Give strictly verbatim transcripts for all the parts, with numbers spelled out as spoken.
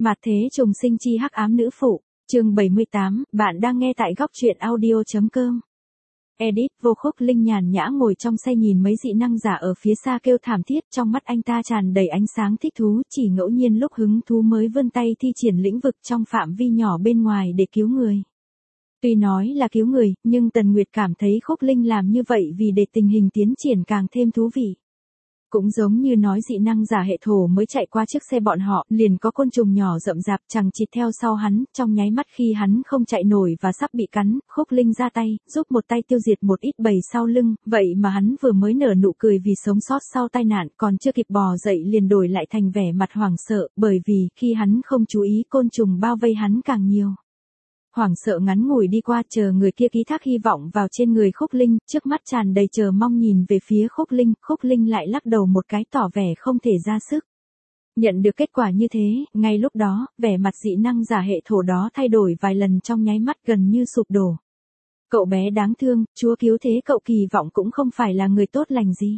Mạt thế trùng sinh chi hắc ám nữ phụ, chương bảy mươi tám, bạn đang nghe tại góc truyện audio.com. Edit, Vô Khúc Linh nhàn nhã ngồi trong xe nhìn mấy dị năng giả ở phía xa kêu thảm thiết, trong mắt anh ta tràn đầy ánh sáng thích thú, chỉ ngẫu nhiên lúc hứng thú mới vươn tay thi triển lĩnh vực trong phạm vi nhỏ bên ngoài để cứu người. Tuy nói là cứu người, nhưng Tần Nguyệt cảm thấy Khúc Linh làm như vậy vì để tình hình tiến triển càng thêm thú vị. Cũng giống như nói dị năng giả hệ thổ mới chạy qua chiếc xe bọn họ, liền có côn trùng nhỏ rậm rạp chằng chịt theo sau hắn, trong nháy mắt khi hắn không chạy nổi và sắp bị cắn, Khúc Linh ra tay, giúp một tay tiêu diệt một ít bầy sau lưng, vậy mà hắn vừa mới nở nụ cười vì sống sót sau tai nạn, còn chưa kịp bò dậy liền đổi lại thành vẻ mặt hoảng sợ, bởi vì khi hắn không chú ý côn trùng bao vây hắn càng nhiều. Hoảng sợ ngắn ngủi đi qua, chờ người kia ký thác hy vọng vào trên người Khúc Linh, trước mắt tràn đầy chờ mong nhìn về phía Khúc Linh, Khúc Linh lại lắc đầu một cái tỏ vẻ không thể ra sức. Nhận được kết quả như thế, ngay lúc đó, vẻ mặt dị năng giả hệ thổ đó thay đổi vài lần trong nháy mắt gần như sụp đổ. Cậu bé đáng thương, Chúa cứu thế cậu kỳ vọng cũng không phải là người tốt lành gì.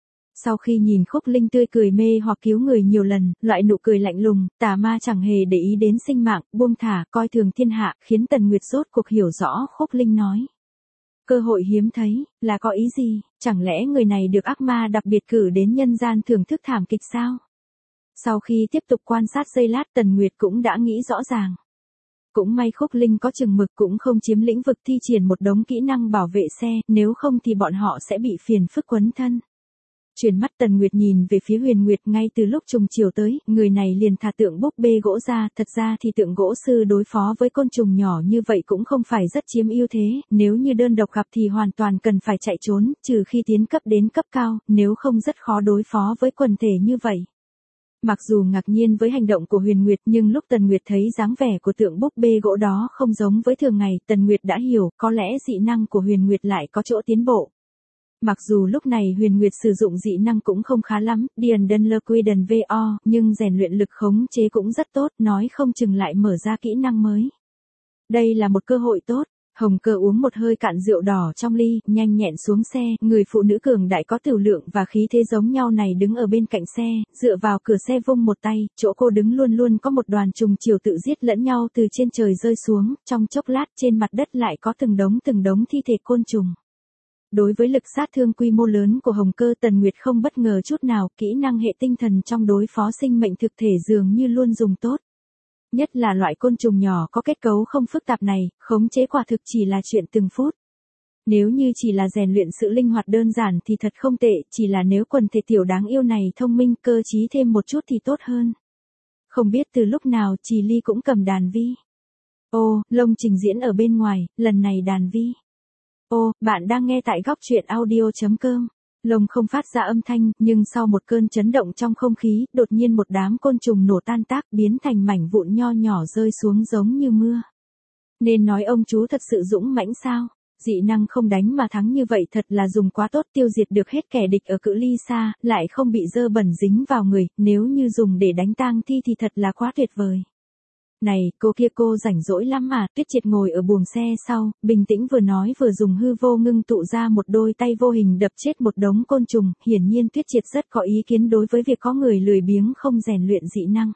Sau khi nhìn Khúc Linh tươi cười mê hoặc cứu người nhiều lần, loại nụ cười lạnh lùng, tà ma chẳng hề để ý đến sinh mạng, buông thả, coi thường thiên hạ, khiến Tần Nguyệt rốt cuộc hiểu rõ Khúc Linh nói. Cơ hội hiếm thấy, là có ý gì, chẳng lẽ người này được ác ma đặc biệt cử đến nhân gian thưởng thức thảm kịch sao? Sau khi tiếp tục quan sát giây lát, Tần Nguyệt cũng đã nghĩ rõ ràng. Cũng may Khúc Linh có chừng mực, cũng không chiếm lĩnh vực thi triển một đống kỹ năng bảo vệ xe, nếu không thì bọn họ sẽ bị phiền phức quấn thân. Chuyển mắt Tần Nguyệt nhìn về phía Huyền Nguyệt, ngay từ lúc trùng chiều tới, người này liền thả tượng búp bê gỗ ra, thật ra thì tượng gỗ sư đối phó với côn trùng nhỏ như vậy cũng không phải rất chiếm ưu thế, nếu như đơn độc gặp thì hoàn toàn cần phải chạy trốn, trừ khi tiến cấp đến cấp cao, nếu không rất khó đối phó với quần thể như vậy. Mặc dù ngạc nhiên với hành động của Huyền Nguyệt, nhưng lúc Tần Nguyệt thấy dáng vẻ của tượng búp bê gỗ đó không giống với thường ngày, Tần Nguyệt đã hiểu, có lẽ dị năng của Huyền Nguyệt lại có chỗ tiến bộ. Mặc dù lúc này Huyền Nguyệt sử dụng dị năng cũng không khá lắm, Điền Đơn Lơ Quy Đần vê o, nhưng rèn luyện lực khống chế cũng rất tốt, nói không chừng lại mở ra kỹ năng mới. Đây là một cơ hội tốt. Hồng Cơ uống một hơi cạn rượu đỏ trong ly, nhanh nhẹn xuống xe, người phụ nữ cường đại có tửu lượng và khí thế giống nhau này đứng ở bên cạnh xe, dựa vào cửa xe vung một tay, chỗ cô đứng luôn luôn có một đoàn trùng chiều tự giết lẫn nhau từ trên trời rơi xuống, trong chốc lát trên mặt đất lại có từng đống từng đống thi thể côn trùng. Đối với lực sát thương quy mô lớn của Hồng Cơ, Tần Nguyệt không bất ngờ chút nào, kỹ năng hệ tinh thần trong đối phó sinh mệnh thực thể dường như luôn dùng tốt. Nhất là loại côn trùng nhỏ có kết cấu không phức tạp này, khống chế quả thực chỉ là chuyện từng phút. Nếu như chỉ là rèn luyện sự linh hoạt đơn giản thì thật không tệ, chỉ là nếu quần thể tiểu đáng yêu này thông minh cơ trí thêm một chút thì tốt hơn. Không biết từ lúc nào Trì Ly cũng cầm đàn vi. Ô, Lông trình diễn ở bên ngoài, lần này đàn vi. Ô, bạn đang nghe tại góc truyện audio.com. Lông không phát ra âm thanh, nhưng sau một cơn chấn động trong không khí, đột nhiên một đám côn trùng nổ tan tác, biến thành mảnh vụn nho nhỏ rơi xuống giống như mưa. Nên nói ông chú thật sự dũng mãnh sao? Dị năng không đánh mà thắng như vậy thật là dùng quá tốt, tiêu diệt được hết kẻ địch ở cự ly xa, lại không bị dơ bẩn dính vào người, nếu như dùng để đánh tang thi thì thật là quá tuyệt vời. Này, cô kia cô rảnh rỗi lắm mà, Tuyết Triệt ngồi ở buồng xe sau, bình tĩnh vừa nói vừa dùng hư vô ngưng tụ ra một đôi tay vô hình đập chết một đống côn trùng, hiển nhiên Tuyết Triệt rất có ý kiến đối với việc có người lười biếng không rèn luyện dị năng.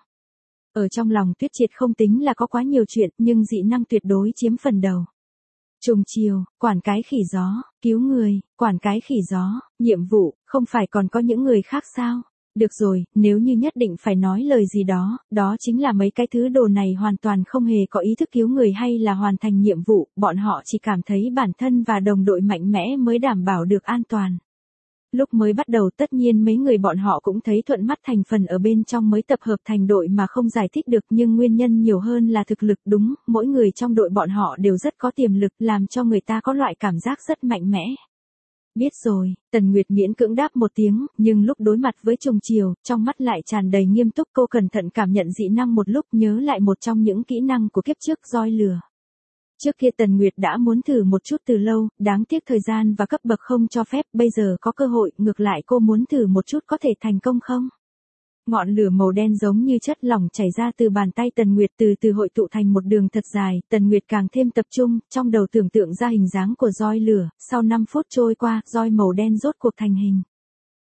Ở trong lòng Tuyết Triệt không tính là có quá nhiều chuyện, nhưng dị năng tuyệt đối chiếm phần đầu. Trùng chiều, quản cái khỉ gió, cứu người, quản cái khỉ gió, nhiệm vụ, không phải còn có những người khác sao? Được rồi, nếu như nhất định phải nói lời gì đó, đó chính là mấy cái thứ đồ này hoàn toàn không hề có ý thức cứu người hay là hoàn thành nhiệm vụ, bọn họ chỉ cảm thấy bản thân và đồng đội mạnh mẽ mới đảm bảo được an toàn. Lúc mới bắt đầu tất nhiên mấy người bọn họ cũng thấy thuận mắt, thành phần ở bên trong mới tập hợp thành đội mà không giải thích được, nhưng nguyên nhân nhiều hơn là thực lực. Đúng, mỗi người trong đội bọn họ đều rất có tiềm lực, làm cho người ta có loại cảm giác rất mạnh mẽ. Biết rồi, Tần Nguyệt miễn cưỡng đáp một tiếng, nhưng lúc đối mặt với trùng chiều, trong mắt lại tràn đầy nghiêm túc. Cô cẩn thận cảm nhận dị năng một lúc, nhớ lại một trong những kỹ năng của kiếp trước, roi lửa. Trước kia Tần Nguyệt đã muốn thử một chút từ lâu, đáng tiếc thời gian và cấp bậc không cho phép, bây giờ có cơ hội, ngược lại cô muốn thử một chút có thể thành công không? Ngọn lửa màu đen giống như chất lỏng chảy ra từ bàn tay Tần Nguyệt, từ từ hội tụ thành một đường thật dài, Tần Nguyệt càng thêm tập trung, trong đầu tưởng tượng ra hình dáng của roi lửa, sau năm phút trôi qua, roi màu đen rốt cuộc thành hình.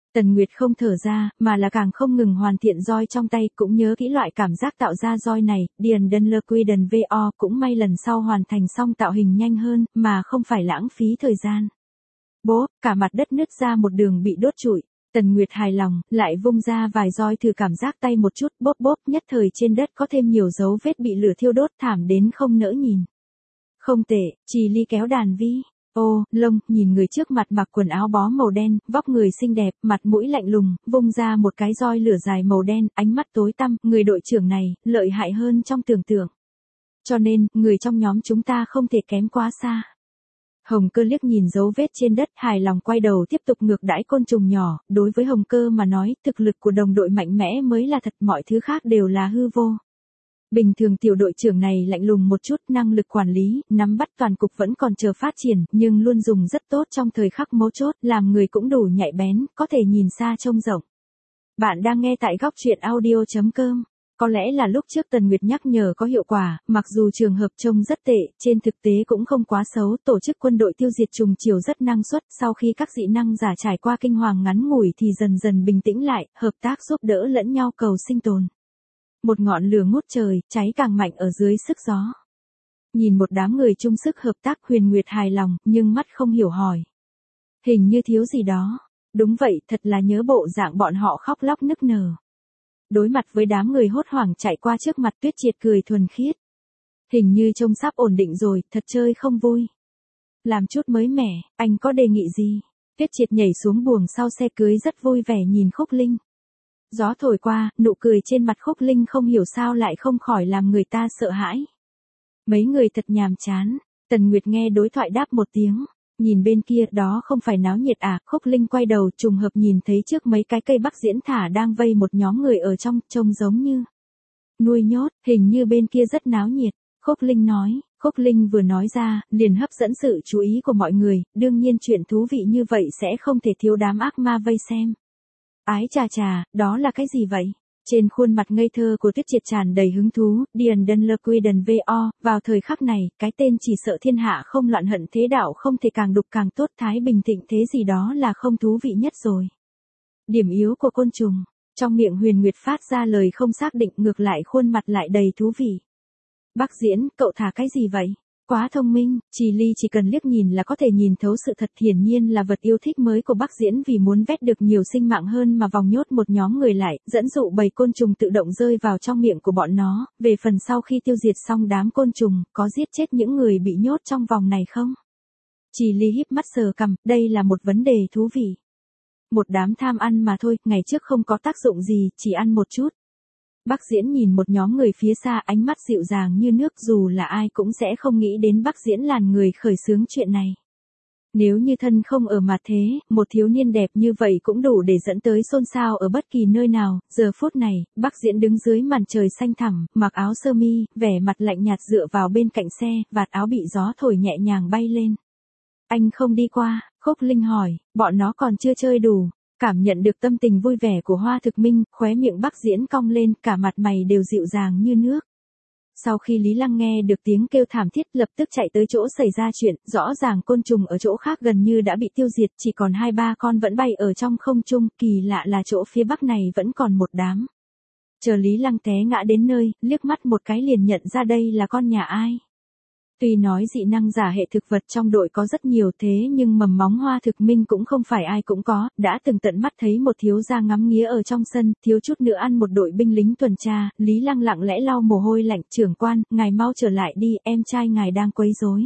Tần Nguyệt không thở ra, mà là càng không ngừng hoàn thiện roi trong tay, cũng nhớ kỹ loại cảm giác tạo ra roi này, điền đơn lơ quy đần vo, cũng may lần sau hoàn thành xong tạo hình nhanh hơn, mà không phải lãng phí thời gian. Bố, cả mặt đất nứt ra một đường bị đốt trụi. Tần Nguyệt hài lòng, lại vung ra vài roi thử cảm giác tay một chút, bóp bóp, nhất thời trên đất có thêm nhiều dấu vết bị lửa thiêu đốt thảm đến không nỡ nhìn. Không tệ, Trì Ly kéo đàn vi. Ô, lông, nhìn người trước mặt mặc quần áo bó màu đen, vóc người xinh đẹp, mặt mũi lạnh lùng, vung ra một cái roi lửa dài màu đen, ánh mắt tối tăm, người đội trưởng này, lợi hại hơn trong tưởng tượng. Cho nên, người trong nhóm chúng ta không thể kém quá xa. Hồng Cơ liếc nhìn dấu vết trên đất, hài lòng quay đầu tiếp tục ngược đãi côn trùng nhỏ, đối với Hồng Cơ mà nói, thực lực của đồng đội mạnh mẽ mới là thật, mọi thứ khác đều là hư vô. Bình thường tiểu đội trưởng này lạnh lùng một chút, năng lực quản lý, nắm bắt toàn cục vẫn còn chờ phát triển, nhưng luôn dùng rất tốt trong thời khắc mấu chốt, làm người cũng đủ nhạy bén, có thể nhìn xa trông rộng. Bạn đang nghe tại góc truyện audio chấm com. Có lẽ là lúc trước Tần Nguyệt nhắc nhở có hiệu quả, mặc dù trường hợp trông rất tệ, trên thực tế cũng không quá xấu, tổ chức quân đội tiêu diệt trùng chiều rất năng suất, sau khi các dị năng giả trải qua kinh hoàng ngắn ngủi thì dần dần bình tĩnh lại, hợp tác giúp đỡ lẫn nhau cầu sinh tồn. Một ngọn lửa ngút trời, cháy càng mạnh ở dưới sức gió. Nhìn một đám người chung sức hợp tác, Huyền Nguyệt hài lòng, nhưng mắt không hiểu hỏi. Hình như thiếu gì đó. Đúng vậy, thật là nhớ bộ dạng bọn họ khóc lóc nức nở. Đối mặt với đám người hốt hoảng chạy qua trước mặt, Tuyết Triệt cười thuần khiết. Hình như trông sắp ổn định rồi, thật chơi không vui. Làm chút mới mẻ, anh có đề nghị gì? Tuyết Triệt nhảy xuống buồng sau xe cưới rất vui vẻ nhìn Khúc Linh. Gió thổi qua, nụ cười trên mặt Khúc Linh không hiểu sao lại không khỏi làm người ta sợ hãi. Mấy người thật nhàm chán. Tần Nguyệt nghe đối thoại đáp một tiếng. Nhìn bên kia, đó không phải náo nhiệt à? Khúc Linh quay đầu trùng hợp nhìn thấy trước mấy cái cây Bắc Diễn thả đang vây một nhóm người ở trong, trông giống như nuôi nhốt, hình như bên kia rất náo nhiệt. Khúc Linh nói. Khúc Linh vừa nói ra, liền hấp dẫn sự chú ý của mọi người, đương nhiên chuyện thú vị như vậy sẽ không thể thiếu đám ác ma vây xem. Ái chà chà, đó là cái gì vậy? Trên khuôn mặt ngây thơ của Tuyết Triệt tràn đầy hứng thú, Điền Đơn Lơ Quy Đần vo, vào thời khắc này, cái tên chỉ sợ thiên hạ không loạn hận thế đạo không thể càng đục càng tốt, thái bình thịnh thế gì đó là không thú vị nhất rồi. Điểm yếu của côn trùng, trong miệng Huyền Nguyệt phát ra lời không xác định, ngược lại khuôn mặt lại đầy thú vị. Bắc Diễn, cậu thả cái gì vậy? Quá thông minh, Trì Ly chỉ cần liếc nhìn là có thể nhìn thấu sự thật, hiển nhiên là vật yêu thích mới của Bắc Diễn, vì muốn vét được nhiều sinh mạng hơn mà vòng nhốt một nhóm người lại, dẫn dụ bầy côn trùng tự động rơi vào trong miệng của bọn nó, về phần sau khi tiêu diệt xong đám côn trùng, có giết chết những người bị nhốt trong vòng này không? Trì Ly híp mắt sờ cằm, đây là một vấn đề thú vị. Một đám tham ăn mà thôi, ngày trước không có tác dụng gì, chỉ ăn một chút. Bắc Diễn nhìn một nhóm người phía xa, ánh mắt dịu dàng như nước, dù là ai cũng sẽ không nghĩ đến Bắc Diễn là người khởi xướng chuyện này. Nếu như thân không ở mặt thế, một thiếu niên đẹp như vậy cũng đủ để dẫn tới xôn xao ở bất kỳ nơi nào. Giờ phút này, Bắc Diễn đứng dưới màn trời xanh thẳm, mặc áo sơ mi, vẻ mặt lạnh nhạt dựa vào bên cạnh xe, vạt áo bị gió thổi nhẹ nhàng bay lên. Anh không đi qua? Khúc Linh hỏi, bọn nó còn chưa chơi đủ. Cảm nhận được tâm tình vui vẻ của Hoa Thực Minh, khóe miệng Bắc Diễn cong lên, cả mặt mày đều dịu dàng như nước. Sau khi Lý Lăng nghe được tiếng kêu thảm thiết, lập tức chạy tới chỗ xảy ra chuyện, rõ ràng côn trùng ở chỗ khác gần như đã bị tiêu diệt, chỉ còn hai ba con vẫn bay ở trong không trung, kỳ lạ là chỗ phía bắc này vẫn còn một đám. Chờ Lý Lăng té ngã đến nơi, liếc mắt một cái liền nhận ra đây là con nhà ai. Tuy nói dị năng giả hệ thực vật trong đội có rất nhiều, thế nhưng mầm móng Hoa Thực Minh cũng không phải ai cũng có, đã từng tận mắt thấy một thiếu gia ngắm nghía ở trong sân, thiếu chút nữa ăn một đội binh lính tuần tra. Lý Lăng lặng lẽ lau mồ hôi lạnh, trưởng quan, ngài mau trở lại đi, em trai ngài đang quấy rối.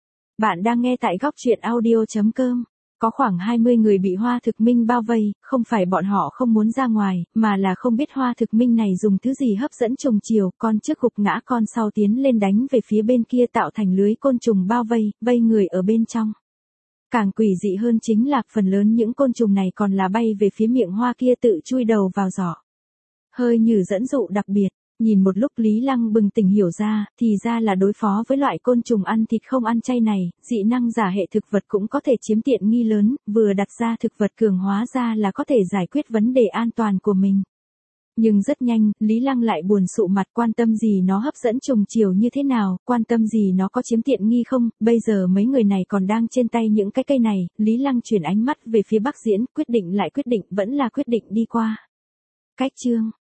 Bạn đang nghe tại góc truyện audio chấm com. Có khoảng hai mươi người bị Hoa Thực Minh bao vây, không phải bọn họ không muốn ra ngoài, mà là không biết Hoa Thực Minh này dùng thứ gì hấp dẫn trùng chiều, con trước gục ngã con sau tiến lên đánh về phía bên kia, tạo thành lưới côn trùng bao vây, vây người ở bên trong. Càng quỷ dị hơn chính là phần lớn những côn trùng này còn là bay về phía miệng hoa kia, tự chui đầu vào giỏ. Hơi như dẫn dụ đặc biệt. Nhìn một lúc Lý Lăng bừng tỉnh hiểu ra, thì ra là đối phó với loại côn trùng ăn thịt không ăn chay này, dị năng giả hệ thực vật cũng có thể chiếm tiện nghi lớn, vừa đặt ra thực vật cường hóa ra là có thể giải quyết vấn đề an toàn của mình. Nhưng rất nhanh, Lý Lăng lại buồn sụ mặt, quan tâm gì nó hấp dẫn trùng chiều như thế nào, quan tâm gì nó có chiếm tiện nghi không, bây giờ mấy người này còn đang trên tay những cái cây này. Lý Lăng chuyển ánh mắt về phía Bắc Diễn, quyết định lại quyết định, vẫn là quyết định đi qua. Cách chương